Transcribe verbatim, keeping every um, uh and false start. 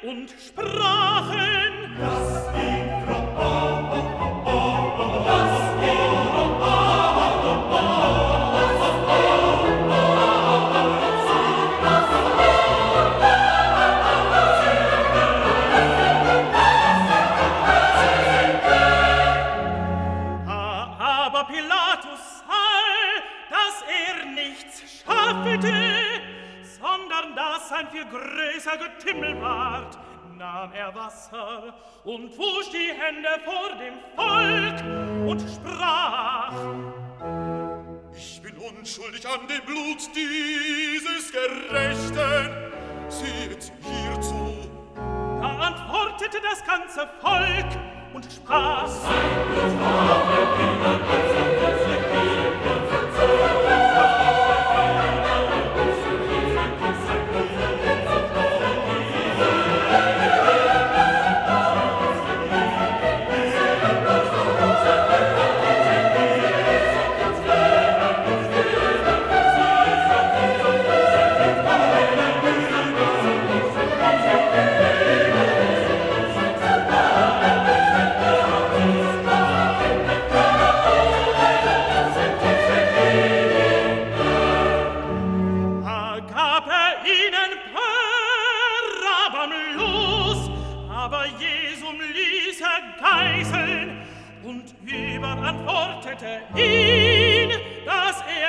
und sprachen: Lass ihn from oh, oh, oh, oh, lass ihn from oh, oh, oh, lass ihn from oh, Aber Pilatus sah, dass er nichts schaffete, sondern dass ein viel größer Getümmel ward, nahm er Wasser und wusch die Hände vor dem Volk und sprach: Ich bin unschuldig an dem Blut dieses Gerechten. Seht hierzu. Da antwortete das ganze Volk und sprach: Sein Blut habe ihnen unser Geißeln und überantwortete ihn, dass er